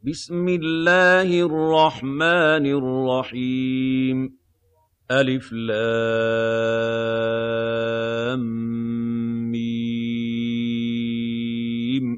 بسم الله الرحمن الرحيم ألف لام ميم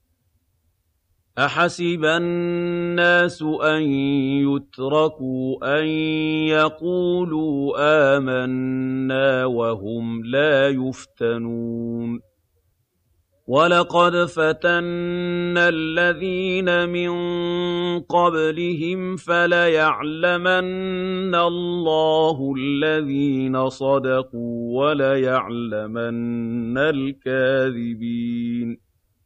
أحسب الناس أن يتركوا أن يقولوا آمنا وهم لا يفتنون وَلَقَدْ فَتَنَّا الَّذِينَ مِن قَبْلِهِمْ فَلَيَعْلَمَنَّ اللَّهُ الَّذِينَ صَدَقُوا وَلَيَعْلَمَنَّ الْكَاذِبِينَ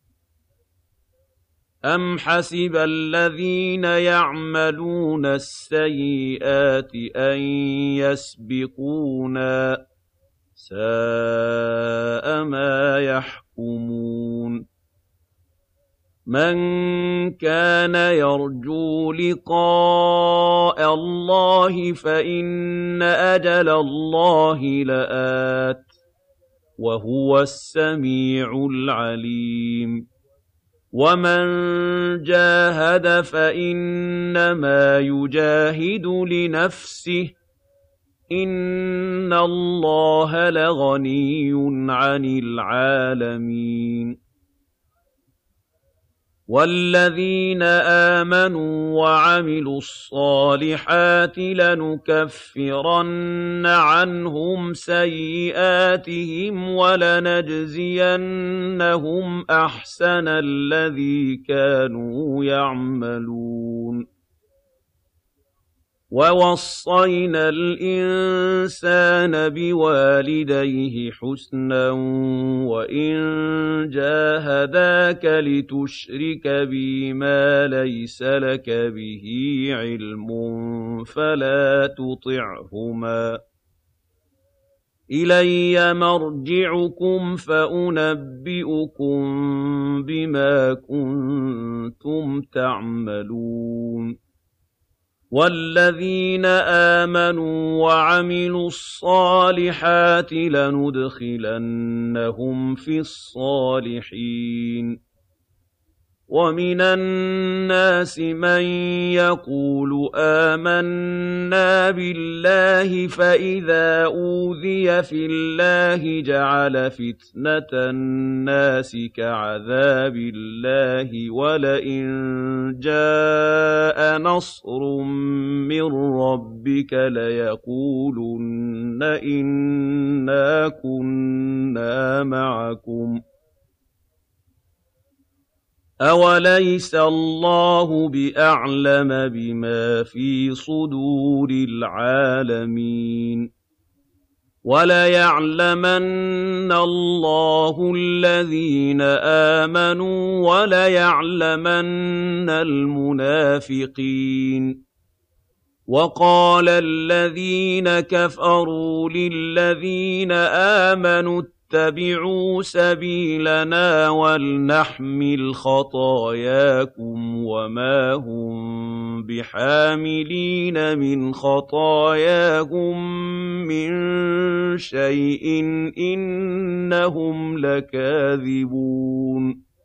أَمْ حَسِبَ الَّذِينَ يَعْمَلُونَ السَّيِّئَاتِ أَن يَسْبِقُونَا ۚ سَاءَ مَا يَحْكُمُونَ مَن كَانَ يَرْجُو لِقَاءَ اللَّهِ فَإِنَّ أَجَلَ اللَّهِ لَآتٍ ۚ وَهُوَ السَّمِيعُ الْعَلِيمُ وَمَن جَاهَدَ فَإِنَّمَا يُجَاهِدُ لِنَفْسِهِ ۚ إِنَّ اللَّهَ لَغَنِيٌّ عَنِ الْعَالَمِينَ وَالَّذِينَ آمَنُوا وَعَمِلُوا الصَّالِحَاتِ لَنُكَفِّرَنَّ عَنْهُمْ سَيِّئَاتِهِمْ وَلَنَجْزِيَنَّهُمْ أَحْسَنَ الَّذِي كَانُوا يَعْمَلُونَ وَوَصَّيْنَا الْإِنسَانَ بِوَالِدَيْهِ حُسْنًا وَإِن جَاهَدَاكَ لِتُشْرِكَ بِي مَا لَيْسَ لَكَ بِهِ عِلْمٌ فَلَا تُطِعْهُمَا ۚ إِلَيَّ مَرْجِعُكُمْ فَأُنَبِّئُكُم بِمَا كُنتُمْ تَعْمَلُونَ وَالَّذِينَ آمَنُوا وَعَمِلُوا الصَّالِحَاتِ لَنُدْخِلَنَّهُمْ فِي الصَّالِحِينَ وَمِنَ النَّاسِ مَن يَقُولُ آمَنَّا بِاللَّهِ فَإِذَا أُوذِيَ فِي اللَّهِ جَعَلَ فِتْنَةَ النَّاسِ كَعَذَابِ اللَّهِ وَلَئِن جَاءَ نَصْرٌ مِّن رَّبِّكَ لَيَقُولُنَّ إِنَّا كُنَّا مَعَكُمْ ۚ أَوَلَيْسَ اللَّهُ بِأَعْلَمَ بِمَا فِي صُدُورِ الْعَالَمِينَ وَلَيَعْلَمَنَّ اللَّهُ الَّذِينَ آمَنُوا وَلَيَعْلَمَنَّ الْمُنَافِقِينَ وَقَالَ الَّذِينَ كَفَرُوا لِلَّذِينَ آمَنُوا اتَّبِعُوا سَبِيلَنَا وَلْنَحْمِلْ خَطَايَاكُمْ وَمَا هُم بِحَامِلِينَ مِنْ خَطَايَاهُم مِّن شَيْءٍ إِنَّهُمْ لَكَاذِبُونَ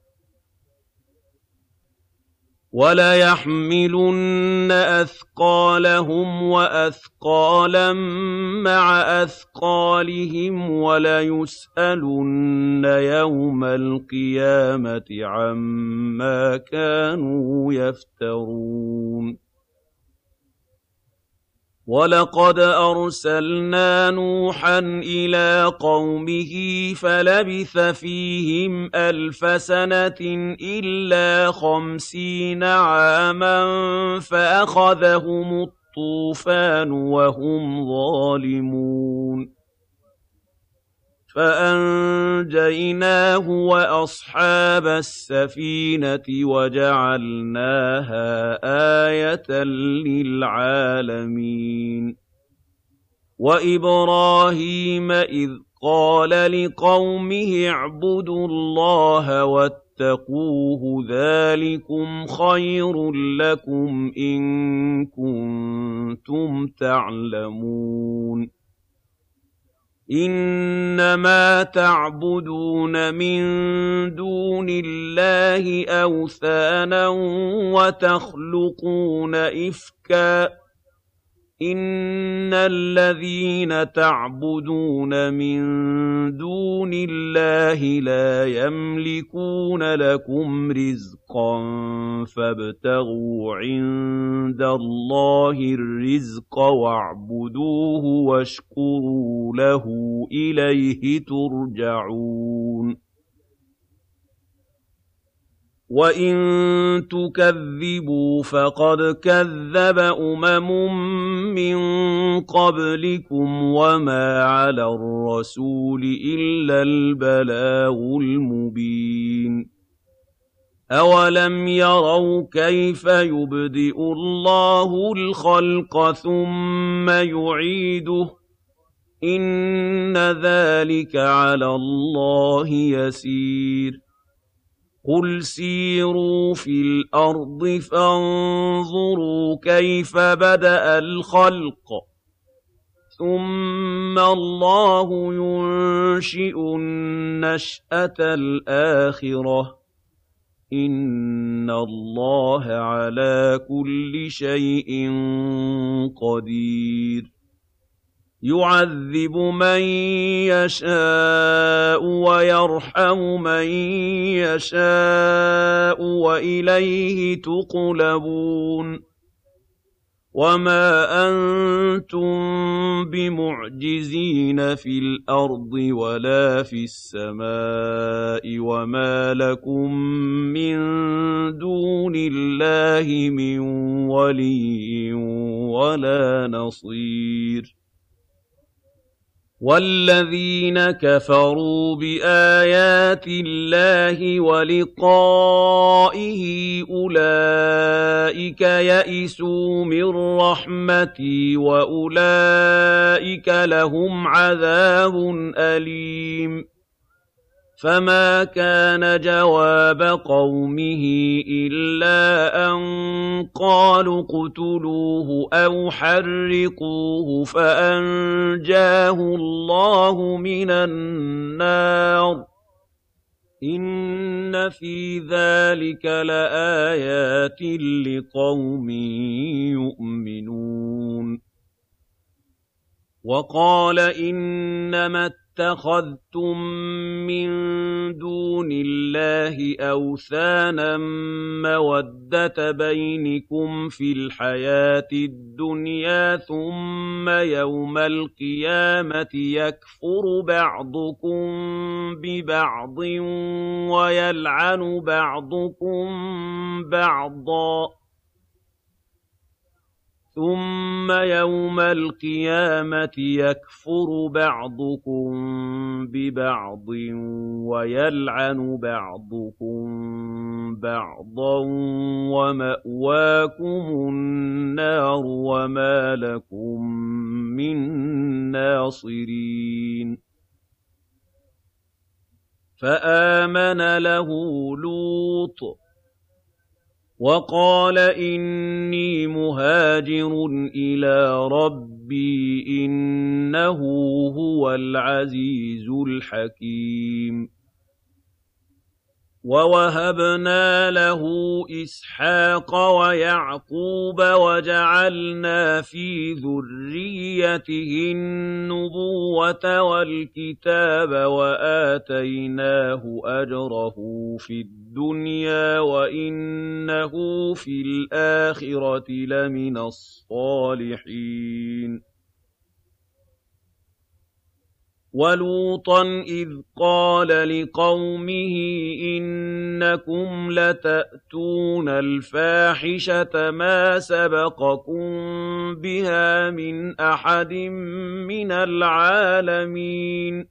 وَلَيَحْمِلُنَّ أَثْقَالَهُمْ وَأَثْقَالًا مَّعَ أَثْقَالِهِمْ وَلَيُسْأَلُنَّ يَوْمَ الْقِيَامَةِ عَمَّا كَانُوا يَفْتَرُونَ وَلَقَدْ أَرْسَلْنَا نُوحًا إِلَىٰ قَوْمِهِ فَلَبِثَ فِيهِمْ أَلْفَ سَنَةٍ إِلَّا 50 عَامًا فَأَخَذَهُمُ الطُّوفَانُ وَهُمْ ظَالِمُونَ فَأَنجَيْنَاهُ وَأَصْحَابَ السَّفِينَةِ وَجَعَلْنَاهَا آيَةً لِّلْعَالَمِينَ وَإِبْرَاهِيمَ إِذْ قَالَ لِقَوْمِهِ اعْبُدُوا اللَّهَ وَاتَّقُوهُ ذَٰلِكُمْ خَيْرٌ لَّكُمْ إِن كُنتُمْ تَعْلَمُونَ إِنَّمَا تَعْبُدُونَ مِن دُونِ اللَّهِ أَوْثَانًا وَتَخْلُقُونَ إِفْكًا ۚ إِنَّ الَّذِينَ تَعْبُدُونَ مِن دُونِ اللَّهِ لَا يَمْلِكُونَ لَكُمْ رِزْقًا فَابْتَغُوا عِندَ اللَّهِ الرِّزْقَ وَاعْبُدُوهُ وَاشْكُرُوا لَهُ ۖ إِلَيْهِ تُرْجَعُونَ وَإِن تُكَذِّبُوا فَقَدْ كَذَّبَ مِن قَبْلِكُمْ وَمَا عَلَى الرَّسُولِ إِلَّا الْبَلَاغُ الْمُبِينُ أَوَلَمْ يَرَوْا كَيْفَ يُبْدِئُ اللَّهُ الْخَلْقَ ثُمَّ يُعِيدُهُ ۚ إِنَّ ذَٰلِكَ عَلَى اللَّهِ يَسِيرٌ قُلْ سِيرُوا فِي الْأَرْضِ فَانظُرُوا كَيْفَ بَدَأَ الْخَلْقَ ثُمَّ اللَّهُ يُنشِئُ النَّشْأَةَ الْآخِرَةَ ۚ إِنَّ اللَّهَ عَلَىٰ كُلِّ شَيْءٍ قَدِيرٌ يُعَذِّبُ مَن يَشَاءُ وَيَرْحَمُ مَن يَشَاءُ ۖ وَإِلَيْهِ تُقْلَبُونَ وَمَا أَنتُم بِمُعْجِزِينَ فِي الْأَرْضِ وَلَا فِي السَّمَاءِ وَمَا لَكُم مِّن دُونِ اللَّهِ مِن وَلِيٍّ وَلَا نَصِيرٍ وَالَّذِينَ كَفَرُوا بِآيَاتِ اللَّهِ وَلِقَائِهِ أُولَٰئِكَ يَئِسُوا مِن رَّحْمَتِي وَأُولَٰئِكَ لَهُمْ عَذَابٌ أَلِيمٌ فَمَا كَانَ جَوَابَ قَوْمِهِ إِلَّا أَن قَالُوا اقْتُلُوهُ أَوْ حَرِّقُوهُ فَأَنجَاهُ اللَّهُ مِنَ النَّارِ ۚ إِنَّ فِي ذَٰلِكَ لَآيَاتٍ لِّقَوْمٍ يُؤْمِنُونَ وَقَالَ إِنَّمَا اتَّخَذْتُم مِّن دُونِ اللَّهِ أَوْثَانًا مَّوَدَّةَ بَيْنِكُمْ فِي الْحَيَاةِ الدُّنْيَا ثُمَّ يَوْمَ الْقِيَامَةِ يَكْفُرُ بَعْضُكُم بِبَعْضٍ وَيَلْعَنُ بَعْضُكُم بَعْضًا وَمَأْوَاكُمُ النَّارُ وَمَا لَكُم مِّن نَّاصِرِينَ فَآمَنَ لَهُ لُوطٌ وَقَالَ إِنِّي مُهَاجِرٌ إِلَىٰ رَبِّي إِنَّهُ هُوَ الْعَزِيزُ الْحَكِيمُ وَوَهَبْنَا لَهُ إِسْحَاقَ وَيَعْقُوبَ وَجَعَلْنَا فِي ذُرِّيَّتِهِ النُّبُوَّةَ وَالْكِتَابَ وَآتَيْنَاهُ أَجْرَهُ فِي الدُّنْيَا وَإِنَّهُ فِي الْآخِرَةِ لَمِنَ الصَّالِحِينَ وَلُوطًا إِذْ قَالَ لِقَوْمِهِ إِنَّكُمْ لَتَأْتُونَ الْفَاحِشَةَ مَا سَبَقَكُم بِهَا مِنْ أَحَدٍ مِّنَ الْعَالَمِينَ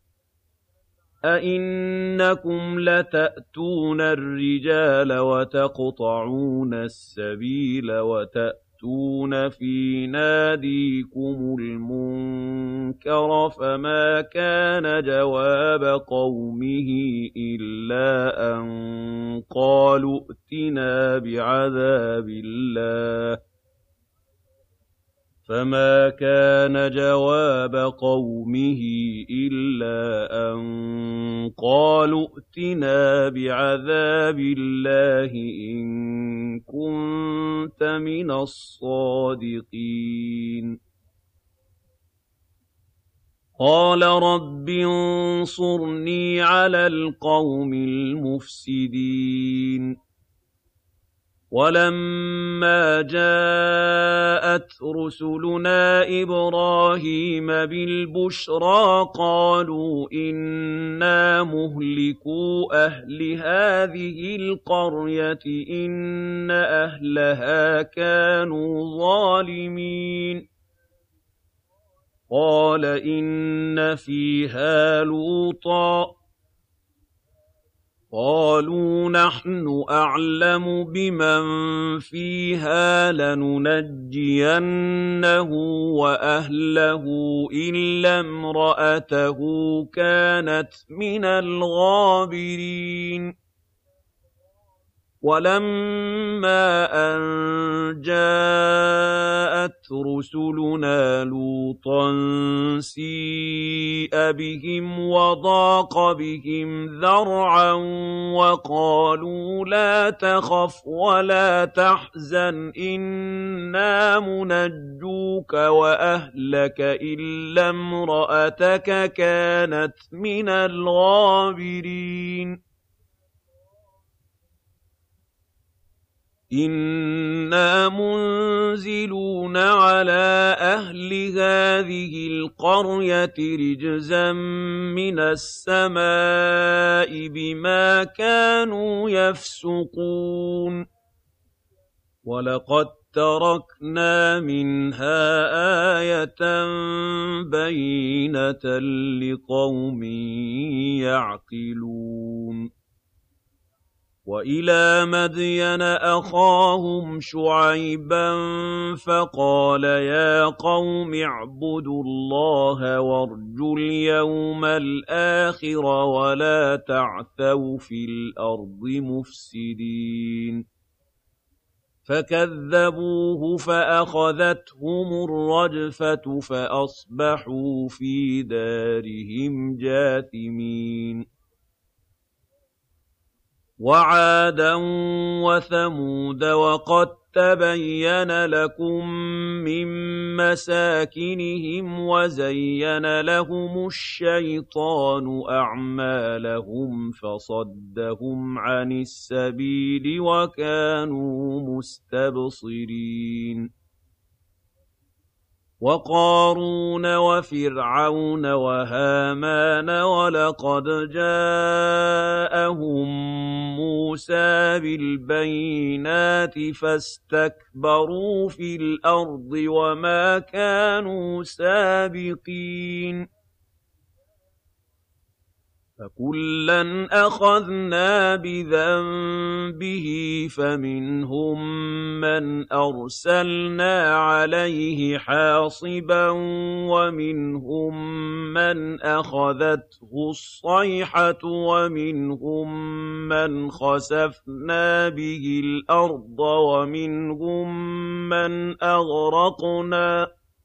أَئِنَّكُمْ لَتَأْتُونَ الرِّجَالَ وَتَقْطَعُونَ السَّبِيلَ وَتَأْتُونَ فِي نَادِيكُمُ الْمُنكَرَ فَمَا كَانَ جَوَابَ قَوْمِهِ إِلَّا أَن قَالُوا ائْتِنَا بِعَذَابِ اللَّهِ فما كان جواب قومه إلا أن قالوا ائتنا بعذاب الله إن كنت من الصادقين قال رب انصرني على القوم المفسدين ولما جاءت رسلنا إبراهيم بالبشرى قالوا إنا مهلكو أهل هذه القرية إن أهلها كانوا ظالمين قال إن فيها لوطا قالوا نحن أعلم بمن فيها لننجينه وأهله إلا امرأته كانت من الغابرين ولما أن جاءت رسلنا لوطا سيء بهم وضاق بهم ذرعا وقالوا لا تخف ولا تحزن إنا منجوك وأهلك إلا امرأتك كانت من الغابرين إنا منزلون على أهل هذه القرية رجزا من السماء بما كانوا يفسقون ولقد تركنا منها آية بينة لقوم يعقلون وإلى مدين أخاهم شعيبا فقال يا قوم اعبدوا الله وارجوا اليوم الآخر ولا تعثوا في الأرض مفسدين فكذبوه فأخذتهم الرجفة فأصبحوا في دارهم جاثمين وعادا وثمود وقد تبين لكم من مساكنهم وزين لهم الشيطان أعمالهم فصدهم عن السبيل وكانوا مستبصرين وقارون وفرعون وهامان ولقد جاءهم موسى بالبينات فاستكبروا في الأرض وما كانوا سابقين فكلا أخذنا بذنبه فمنهم من أرسلنا عليه حاصبا ومنهم من أخذته الصيحة ومنهم من خسفنا به الأرض ومنهم من أغرقنا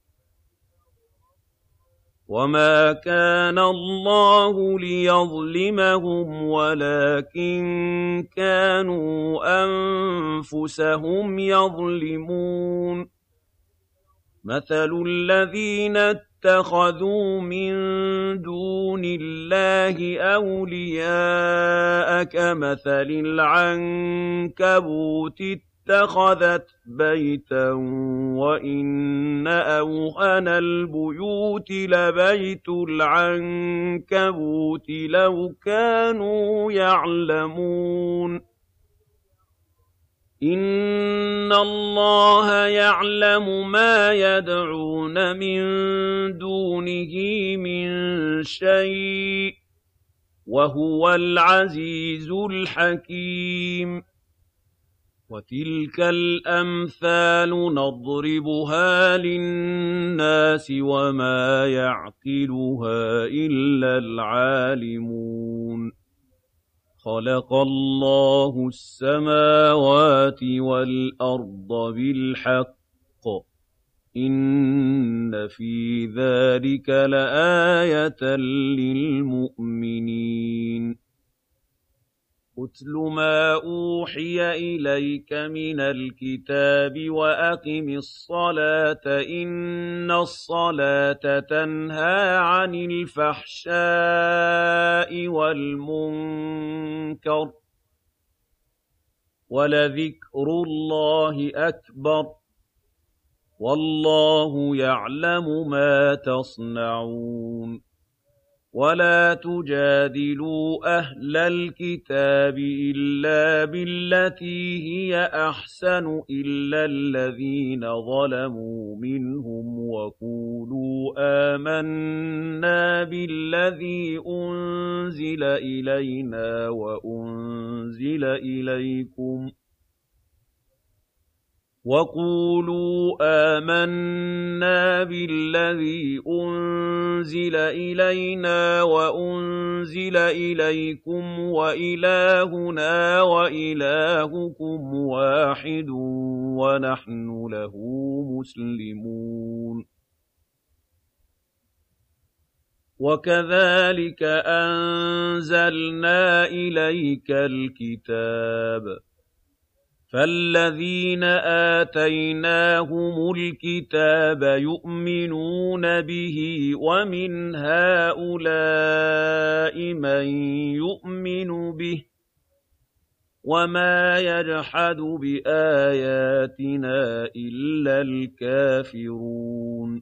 وما كان الله ليظلمهم ولكن كانوا أنفسهم يظلمون مثل الذين اتخذوا من دون الله أولياء كمثل العنكبوت اتخذت بيتا وإن أوهن البيوت لبيت العنكبوت لو كانوا يعلمون إن الله يعلم ما يدعون من دونه من شيء وهو العزيز الحكيم وتلك الأمثال نضربها للناس وما يعقلها إلا العالمون خلق الله السماوات والأرض بالحق إِنَّ فِي ذَلِكَ لَآيَةً لِّلْمُؤْمِنِينَ أُتْلُ مَا أُوحِيَ إِلَيْكَ مِنَ الْكِتَابِ وَأَقِمِ الصَّلَاةَ ۖ إِنَّ الصَّلَاةَ تَنْهَىٰ عَنِ الْفَحْشَاءِ وَالْمُنكَرِ ۚ وَلَذِكْرُ اللَّهِ أَكْبَرُ ۗ وَاللَّهُ يَعْلَمُ مَا تَصْنَعُونَ وَلَا تُجَادِلُوا أَهْلَ الْكِتَابِ إِلَّا بِالَّتِي هِيَ أَحْسَنُ إِلَّا الَّذِينَ ظَلَمُوا مِنْهُمْ وَقُولُوا آمَنَّا بِالَّذِي أُنزِلَ إِلَيْنَا وَأُنزِلَ إِلَيْكُمْ وَإِلَٰهُنَا وَإِلَٰهُكُمْ وَاحِدٌ وَنَحْنُ لَهُ مُسْلِمُونَ وَكَذَٰلِكَ أَنزَلْنَا إِلَيْكَ الْكِتَابَ ۚ فَالَّذِينَ آتَيْنَاهُمُ الْكِتَابَ يُؤْمِنُونَ بِهِ ۖ وَمِنْ هَٰؤُلَاءِ مَن يُؤْمِنُ بِهِ ۚ وَمَا يَجْحَدُ بِآيَاتِنَا إِلَّا الْكَافِرُونَ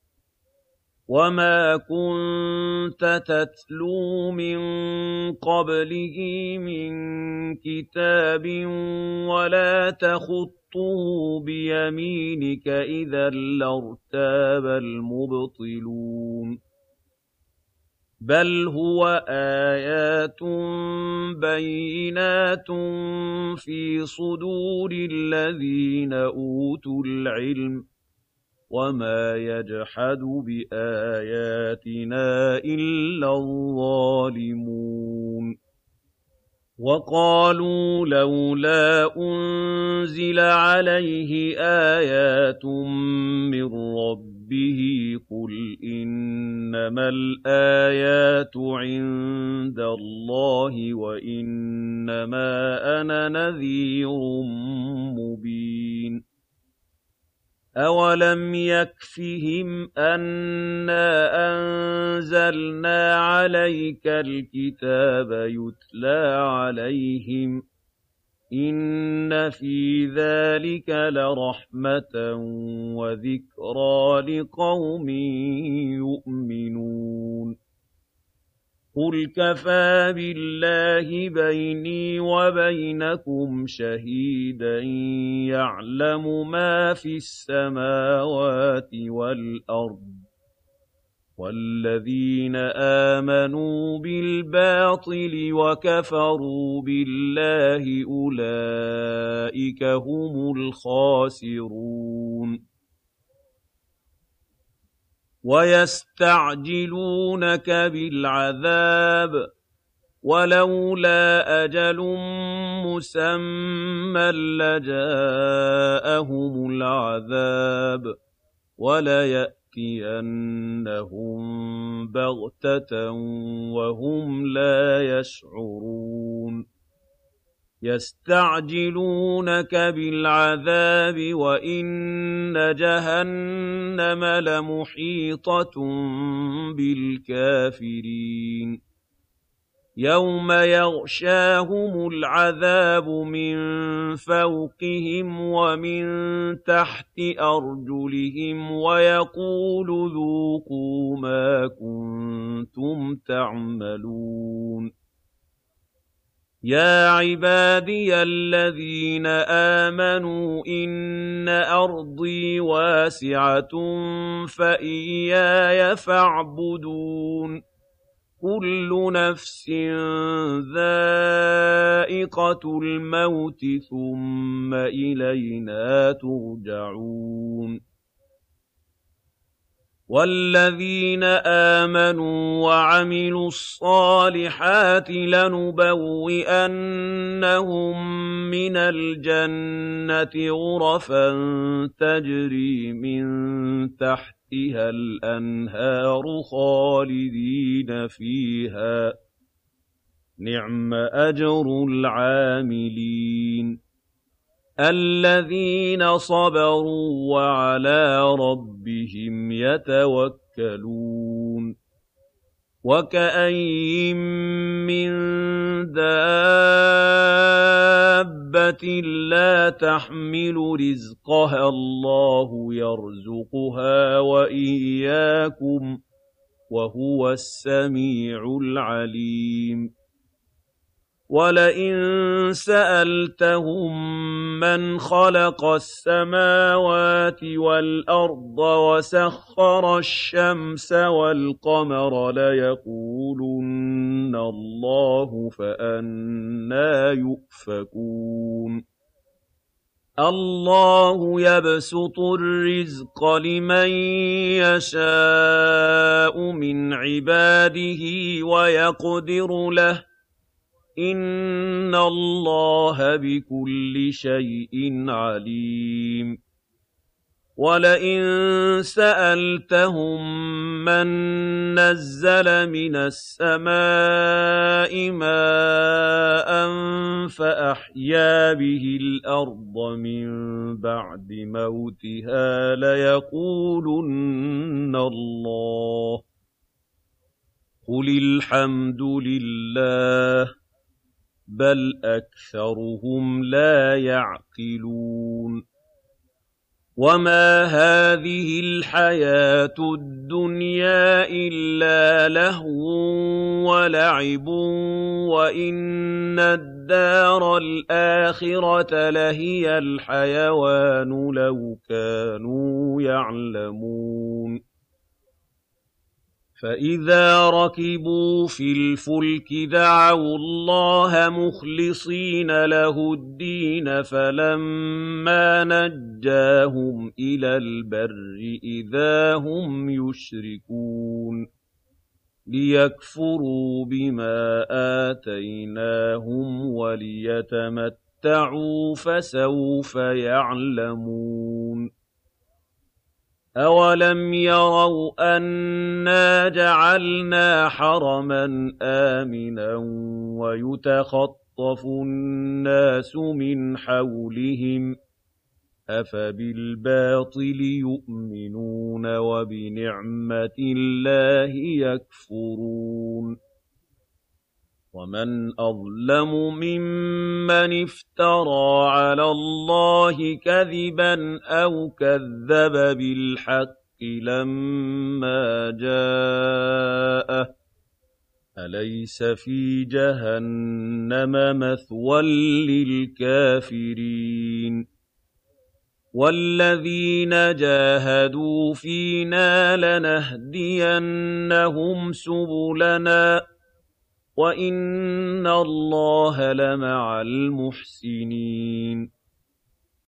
وَمَا كُنتَ تَتْلُو مِن قَبْلِهِ مِن كِتَابٍ وَلَا تَخُطُّهُ بِيَمِينِكَ ۖ إِذًا لَّارْتَابَ الْمُبْطِلُونَ بَلْ هُوَ آيَاتٌ بَيِّنَاتٌ فِي صُدُورِ الَّذِينَ أُوتُوا الْعِلْمَ ۚ وَمَا يَجْحَدُ بِآيَاتِنَا إِلَّا الظَّالِمُونَ وَقَالُوا لَوْلَا أُنزِلَ عَلَيْهِ آيَاتٌ مِّن رَّبِّهِ ۖ قُلْ إِنَّمَا الْآيَاتُ عِندَ اللَّهِ وَإِنَّمَا أَنَا نَذِيرٌ مُّبِينٌ أَوَلَمْ يَكْفِهِمْ أَنَّا أَنزَلْنَا عَلَيْكَ الْكِتَابَ يُتْلَىٰ عَلَيْهِمْ ۚ إِنَّ فِي ذَٰلِكَ لَرَحْمَةً وَذِكْرَىٰ لِقَوْمٍ يُؤْمِنُونَ قُلْ كَفَىٰ بِاللَّهِ بَيْنِي وَبَيْنَكُمْ شَهِيدًا يَعْلَمُ مَا فِي السَّمَاوَاتِ وَالْأَرْضِ ۗ وَالَّذِينَ آمَنُوا بِالْبَاطِلِ وَكَفَرُوا بِاللَّهِ أُولَٰئِكَ هُمُ الْخَاسِرُونَ وَيَسْتَعْجِلُونَكَ بِالْعَذَابِ ۚ وَلَوْلَا أَجَلٌ مُّسَمًّى لَّجَاءَهُمُ الْعَذَابُ وَلَيَأْتِيَنَّهُم بَغْتَةً وَهُمْ لَا يَشْعُرُونَ يَسْتَعْجِلُونَكَ بِالْعَذَابِ وَإِنَّ جَهَنَّمَ لَمُحِيطَةٌ بِالْكَافِرِينَ يَوْمَ يَغْشَاهُمُ الْعَذَابُ مِن فَوْقِهِمْ وَمِن تَحْتِ أَرْجُلِهِمْ وَيَقُولُ ذُوقُوا مَا كُنتُمْ تَعْمَلُونَ يَا عِبَادِيَ الَّذِينَ آمَنُوا إِنَّ أَرْضِي وَاسِعَةٌ فَإِيَّايَ فَاعْبُدُونِ كُلُّ نَفْسٍ ذَائِقَةُ الْمَوْتِ ثُمَّ إِلَيْنَا تُرْجَعُونَ وَالَّذِينَ آمَنُوا وَعَمِلُوا الصَّالِحَاتِ لَنُبَوِّئَنَّهُم مِّنَ الْجَنَّةِ غُرَفًا تَجْرِي مِن تَحْتِهَا الْأَنْهَارُ خَالِدِينَ فِيهَا ۚ نِعْمَ أَجْرُ الْعَامِلِينَ الَّذِينَ صَبَرُوا وَعَلَىٰ رَبِّهِمْ يَتَوَكَّلُونَ وَكَأَيِّن مِّن دَابَّةٍ لَّا تَحْمِلُ رِزْقَهَا اللَّهُ يَرْزُقُهَا وَإِيَّاكُمْ ۚ وَهُوَ السَّمِيعُ الْعَلِيمُ وَلَئِن سَأَلْتَهُم مَّنْ خَلَقَ السَّمَاوَاتِ وَالْأَرْضَ وَسَخَّرَ الشَّمْسَ وَالْقَمَرَ لَيَقُولُنَّ اللَّهُ ۖ فَأَنَّىٰ يُؤْفَكُونَ اللَّهُ يَبْسُطُ الرِّزْقَ لِمَن يَشَاءُ مِنْ عِبَادِهِ وَيَقْدِرُ لَهُ ۚ إِنَّ اللَّهَ بِكُلِّ شَيْءٍ عَلِيمٌ وَلَئِن سَأَلْتَهُم مَّن نَّزَّلَ مِنَ السَّمَاءِ مَاءً فَأَحْيَا بِهِ الْأَرْضَ مِن بَعْدِ مَوْتِهَا لَيَقُولُنَّ اللَّهُ ۚ قُلِ الْحَمْدُ لِلَّهِ ۚ بَلْ أَكْثَرُهُمْ لَا يَعْقِلُونَ وَمَا هَٰذِهِ الْحَيَاةُ الدُّنْيَا إِلَّا لَهْوٌ وَلَعِبٌ وَإِنَّ الدَّارَ الْآخِرَةَ لَهِيَ الْحَيَوَانُ لَوْ كَانُوا يَعْلَمُونَ فَإِذَا رَكِبُوا فِي الْفُلْكِ دَعَوُا اللَّهَ مُخْلِصِينَ لَهُ الدِّينَ فَلَمَّا نَجَّاهُمْ إِلَى الْبَرِّ إِذَا هُمْ يُشْرِكُونَ لِيَكْفُرُوا بِمَا آتَيْنَاهُمْ وَلِيَتَمَتَّعُوا فَسَوْفَ يَعْلَمُونَ أَوَلَمْ يَرَوْا أَنَّا جَعَلْنَا حَرَمًا آمِنًا وَيُتَخَطَّفُ النَّاسُ مِنْ حَوْلِهِمْ ۚ أَفَبِالْبَاطِلِ يُؤْمِنُونَ وَبِنِعْمَةِ اللَّهِ يَكْفُرُونَ وَمَنْ أَظْلَمُ مِمَّنِ افْتَرَىٰ عَلَى اللَّهِ كَذِبًا أَوْ كَذَّبَ بِالْحَقِّ لَمَّا جَاءَهُ ۚ أَلَيْسَ فِي جَهَنَّمَ مَثْوًى لِّلْكَافِرِينَ وَالَّذِينَ جَاهَدُوا فِينَا لَنَهْدِيَنَّهُمْ سُبُلَنَا ۚ وَإِنَّ اللَّهَ لَمَعَ الْمُحْسِنِينَ